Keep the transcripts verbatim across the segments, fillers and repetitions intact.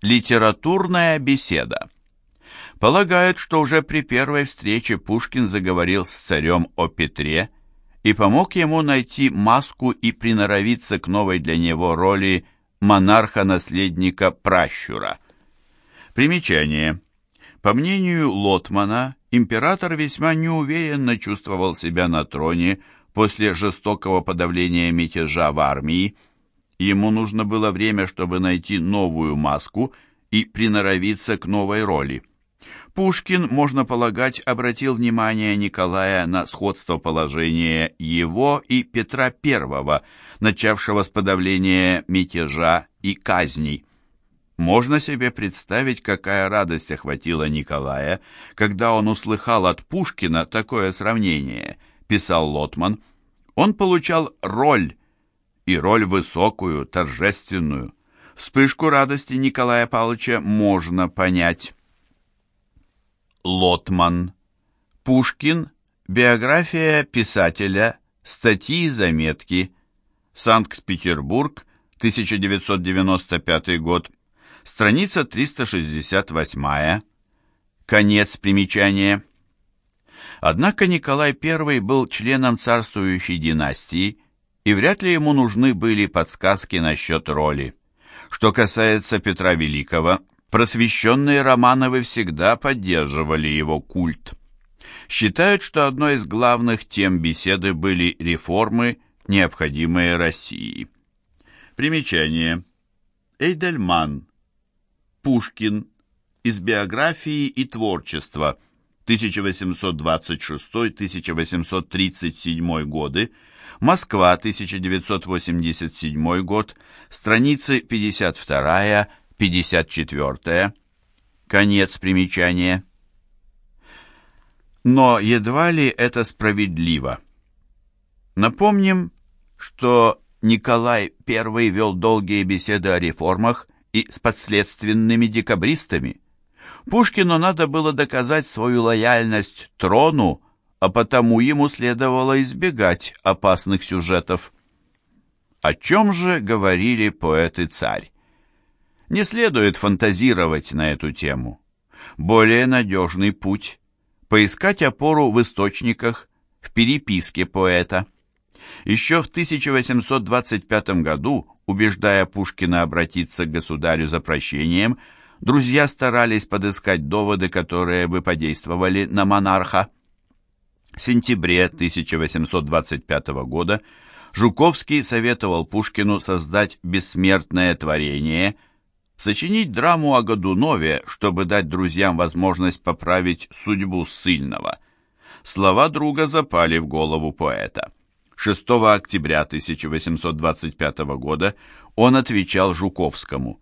Литературная беседа. Полагают, что уже при первой встрече Пушкин заговорил с царем о Петре и помог ему найти маску и приноровиться к новой для него роли монарха-наследника Пращура. Примечание. По мнению Лотмана, император весьма неуверенно чувствовал себя на троне после жестокого подавления мятежа в армии. Ему нужно было время, чтобы найти новую маску и приноровиться к новой роли. Пушкин, можно полагать, обратил внимание Николая на сходство положения его и Петра Первого, начавшего с подавления мятежа и казней. Можно себе представить, какая радость охватила Николая, когда он услыхал от Пушкина такое сравнение, писал Лотман. Он получал роль, и роль высокую, торжественную. Вспышку радости Николая Павловича можно понять. Лотман. Пушкин. Биография писателя. Статьи и заметки. Санкт-Петербург, тысяча девятьсот девяносто пятый год. Страница триста шестьдесят восемь. Конец примечания. Однако Николай Первый был членом царствующей династии, и вряд ли ему нужны были подсказки насчет роли. Что касается Петра Великого, просвещенные Романовы всегда поддерживали его культ. Считают, что одной из главных тем беседы были реформы, необходимые России. Примечание. Эйдельман. Пушкин. Из биографии и творчества. тысяча восемьсот двадцать шестой — тысяча восемьсот тридцать седьмой годы. Москва, тысяча девятьсот восемьдесят седьмой год. Страницы пятьдесят два — пятьдесят четыре. Конец примечания. Но едва ли это справедливо. Напомним, что Николай Первый вел долгие беседы о реформах и с подследственными декабристами. Пушкину надо было доказать свою лояльность трону, а потому ему следовало избегать опасных сюжетов. О чем же говорили поэт и царь? Не следует фантазировать на эту тему. Более надежный путь – поискать опору в источниках, в переписке поэта. Еще в тысяча восемьсот двадцать пятом году, убеждая Пушкина обратиться к государю за прощением, друзья старались подыскать доводы, которые бы подействовали на монарха. В сентябре тысяча восемьсот двадцать пятого года Жуковский советовал Пушкину создать бессмертное творение, сочинить драму о Годунове, чтобы дать друзьям возможность поправить судьбу ссыльного. Слова друга запали в голову поэта. шестого октября тысяча восемьсот двадцать пятого года он отвечал Жуковскому: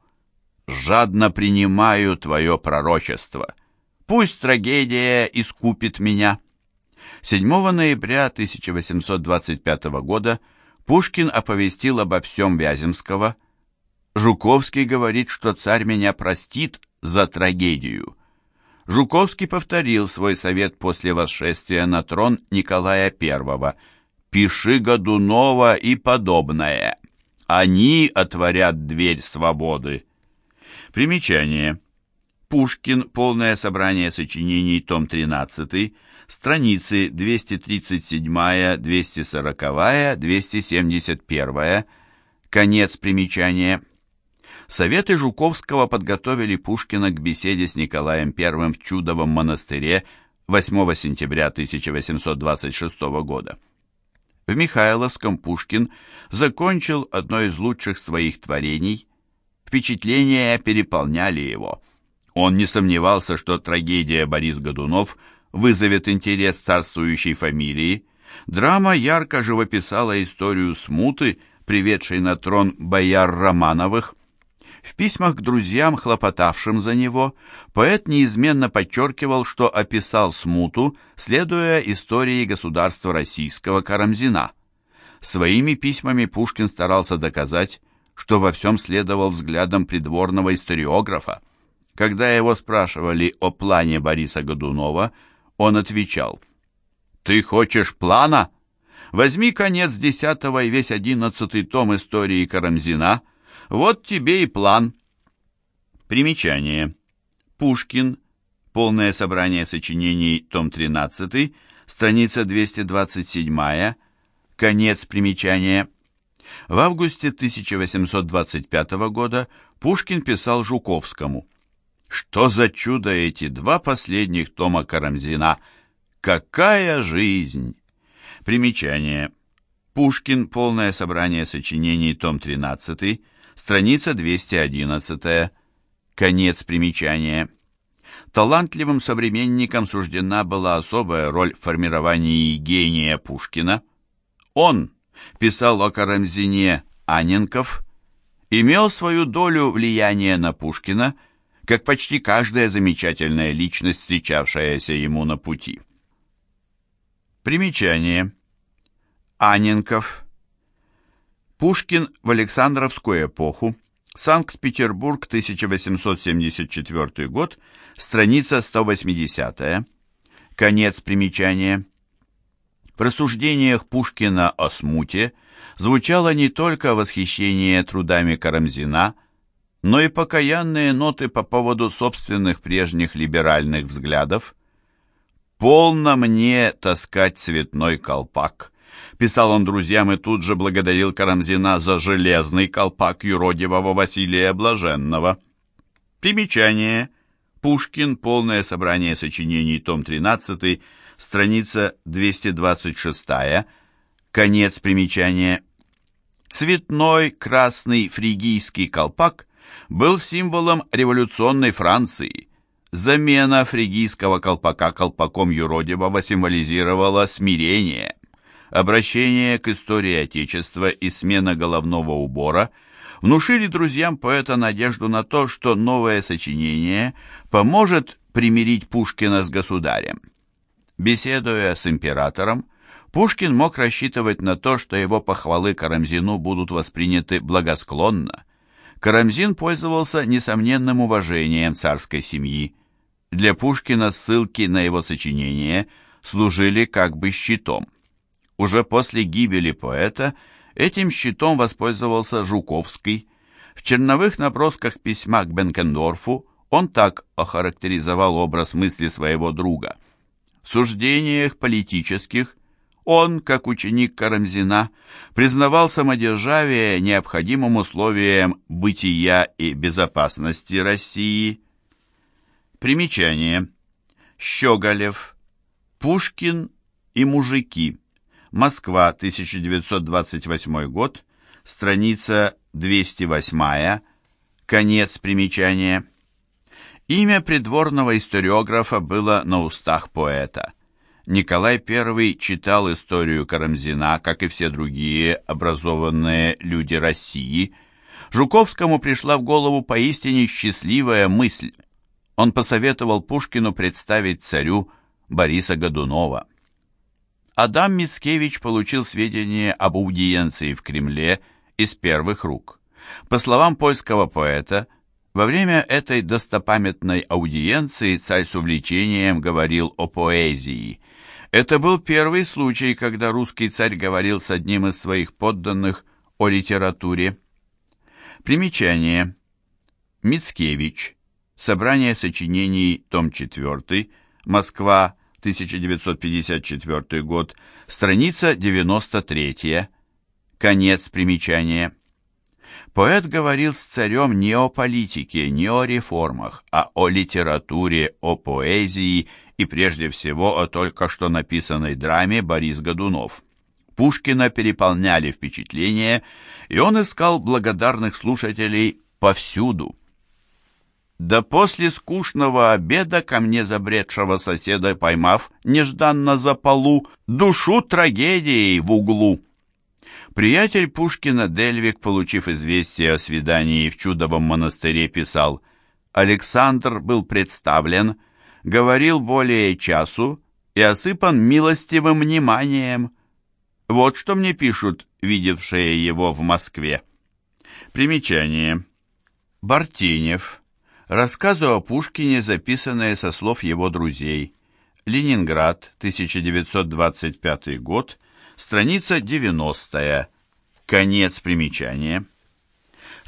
«Жадно принимаю твое пророчество. Пусть трагедия искупит меня». седьмого ноября тысяча восемьсот двадцать пятого года Пушкин оповестил обо всем Вяземского. Жуковский говорит, что царь меня простит за трагедию. Жуковский повторил свой совет после восшествия на трон Николая Первого: «Пиши Годунова и подобное. Они отворят дверь свободы». Примечание. Пушкин. Полное собрание сочинений. Том тринадцатый. Страницы двести тридцать семь, двести сорок, двести семьдесят один. Конец примечания. Советы Жуковского подготовили Пушкина к беседе с Николаем Первым в Чудовом монастыре восьмого сентября тысяча восемьсот двадцать шестого года. В Михайловском Пушкин закончил одно из лучших своих творений. Впечатления переполняли его. Он не сомневался, что трагедия «Борис Годунов» вызовет интерес царствующей фамилии. Драма ярко живописала историю смуты, приведшей на трон бояр Романовых. В письмах к друзьям, хлопотавшим за него, поэт неизменно подчеркивал, что описал смуту, следуя истории государства российского Карамзина. Своими письмами Пушкин старался доказать, что во всем следовал взглядам придворного историографа. Когда его спрашивали о плане Бориса Годунова, он отвечал: «Ты хочешь плана? Возьми конец десятого и весь одиннадцатый том истории Карамзина, вот тебе и план». Примечание. Пушкин. Полное собрание сочинений, том тринадцатый, страница двести двадцать семь, конец примечания. В августе тысяча восемьсот двадцать пятого года Пушкин писал Жуковскому: «Что за чудо эти два последних тома Карамзина! Какая жизнь!» Примечание. Пушкин. Полное собрание сочинений, том тринадцатый, страница двести одиннадцать, конец примечания. Талантливым современникам суждена была особая роль в формировании гения Пушкина. Он, писал о Карамзине Анненков, имел свою долю влияния на Пушкина, как почти каждая замечательная личность, встречавшаяся ему на пути. Примечание. Анненков. Пушкин в Александровскую эпоху. Санкт-Петербург, тысяча восемьсот семьдесят четвёртый год, страница сто восьмидесятая. Конец примечания. В рассуждениях Пушкина о смуте звучало не только восхищение трудами Карамзина, но и покаянные ноты по поводу собственных прежних либеральных взглядов. «Полно мне таскать цветной колпак», — писал он друзьям и тут же благодарил Карамзина за железный колпак юродивого Василия Блаженного. Примечание. Пушкин. Полное собрание сочинений, том тринадцатый, страница двести двадцать шесть, конец примечания. Цветной красный фригийский колпак был символом революционной Франции. Замена фригийского колпака колпаком юродивого символизировала смирение. Обращение к истории Отечества и смена головного убора внушили друзьям поэта надежду на то, что новое сочинение поможет примирить Пушкина с государем. Беседуя с императором, Пушкин мог рассчитывать на то, что его похвалы Карамзину будут восприняты благосклонно. Карамзин пользовался несомненным уважением царской семьи. Для Пушкина ссылки на его сочинения служили как бы щитом. Уже после гибели поэта этим щитом воспользовался Жуковский. В черновых набросках письма к Бенкендорфу он так охарактеризовал образ мысли своего друга. В суждениях политических он, как ученик Карамзина, признавал самодержавие необходимым условием бытия и безопасности России. Примечание. Щеголев. Пушкин и мужики. Москва, тысяча девятьсот двадцать восьмой год, страница двести восемь, конец примечания. Имя придворного историографа было на устах поэта. Николай Первый читал историю Карамзина, как и все другие образованные люди России. Жуковскому пришла в голову поистине счастливая мысль. Он посоветовал Пушкину представить царю Бориса Годунова. Адам Мицкевич получил сведения об аудиенции в Кремле из первых рук. По словам польского поэта, во время этой достопамятной аудиенции царь с увлечением говорил о поэзии. Это был первый случай, когда русский царь говорил с одним из своих подданных о литературе. Примечание. Мицкевич. Собрание сочинений, том четвёртый, Москва, тысяча девятьсот пятьдесят четвёртый год, страница девяносто третья, конец примечания. Поэт говорил с царем не о политике, не о реформах, а о литературе, о поэзии и прежде всего о только что написанной драме «Борис Годунов». Пушкина переполняли впечатления, и он искал благодарных слушателей повсюду. Да после скучного обеда ко мне забредшего соседа, поймав нежданно за полу, душу трагедией в углу. Приятель Пушкина Дельвик, получив известие о свидании в Чудовом монастыре, писал: «Александр был представлен, говорил более часу и осыпан милостивым вниманием». Вот что мне пишут видевшие его в Москве. Примечание. Бартенев. Рассказы о Пушкине, записанные со слов его друзей. Ленинград, тысяча девятьсот двадцать пятый год, страница девяностая. Конец примечания.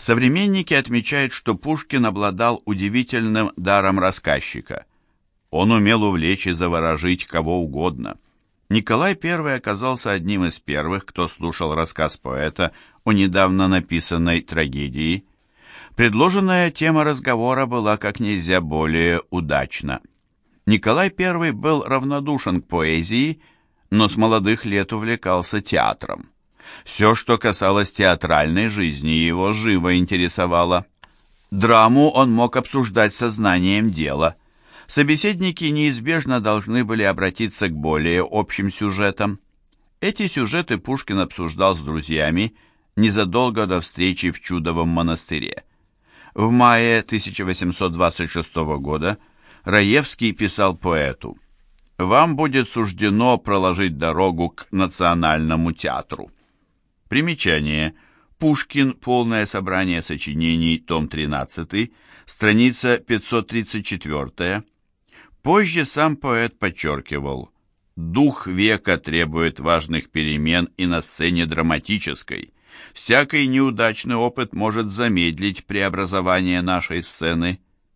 Современники отмечают, что Пушкин обладал удивительным даром рассказчика. Он умел увлечь и заворожить кого угодно. Николай Первый оказался одним из первых, кто слушал рассказ поэта о недавно написанной трагедии. Предложенная тема разговора была как нельзя более удачна. Николай Первый был равнодушен к поэзии, но с молодых лет увлекался театром. Все, что касалось театральной жизни, его живо интересовало. Драму он мог обсуждать сознанием дела. Собеседники неизбежно должны были обратиться к более общим сюжетам. Эти сюжеты Пушкин обсуждал с друзьями незадолго до встречи в Чудовом монастыре. В мае тысяча восемьсот двадцать шестого года Раевский писал поэту: «Вам будет суждено проложить дорогу к Национальному театру». Примечание. Пушкин. Полное собрание сочинений. Том тринадцатый. Страница пятьсот тридцать четыре. Позже сам поэт подчеркивал: «Дух века требует важных перемен и на сцене драматической. Всякий неудачный опыт может замедлить преобразование нашей сцены».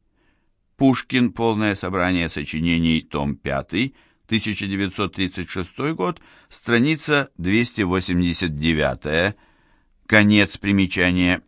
Пушкин. Полное собрание сочинений. Том пятый. тысяча девятьсот тридцать шестой год. Страница двести восемьдесят девять. Конец примечания.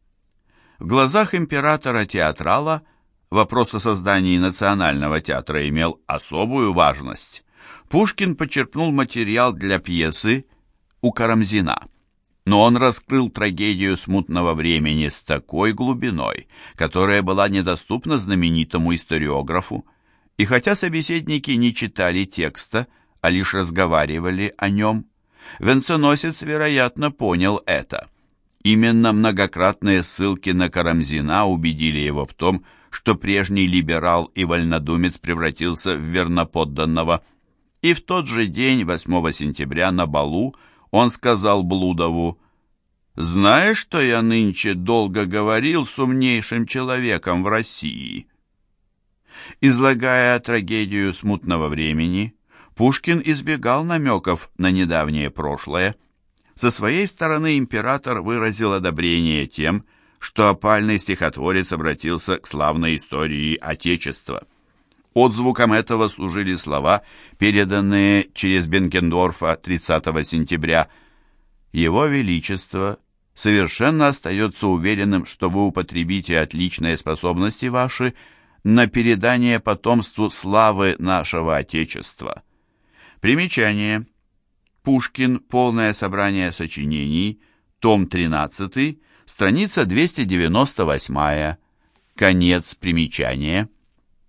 В глазах императора-театрала вопрос о создании Национального театра имел особую важность. Пушкин почерпнул материал для пьесы у Карамзина, но он раскрыл трагедию смутного времени с такой глубиной, которая была недоступна знаменитому историографу. И хотя собеседники не читали текста, а лишь разговаривали о нем, венценосец, вероятно, понял это. Именно многократные ссылки на Карамзина убедили его в том, что прежний либерал и вольнодумец превратился в верноподданного. И в тот же день, восьмого сентября, на балу, он сказал Блудову: «Знаешь, что я нынче долго говорил с умнейшим человеком в России?» Излагая трагедию смутного времени, Пушкин избегал намеков на недавнее прошлое. Со своей стороны император выразил одобрение тем, что опальный стихотворец обратился к славной истории Отечества. Отзвуком этого служили слова, переданные через Бенкендорфа тридцатого сентября. «Его Величество совершенно остается уверенным, что вы употребите отличные способности ваши на передание потомству славы нашего Отечества». Примечание. Пушкин. Полное собрание сочинений. Том тринадцатый. Страница двести девяносто восемь. Конец примечания.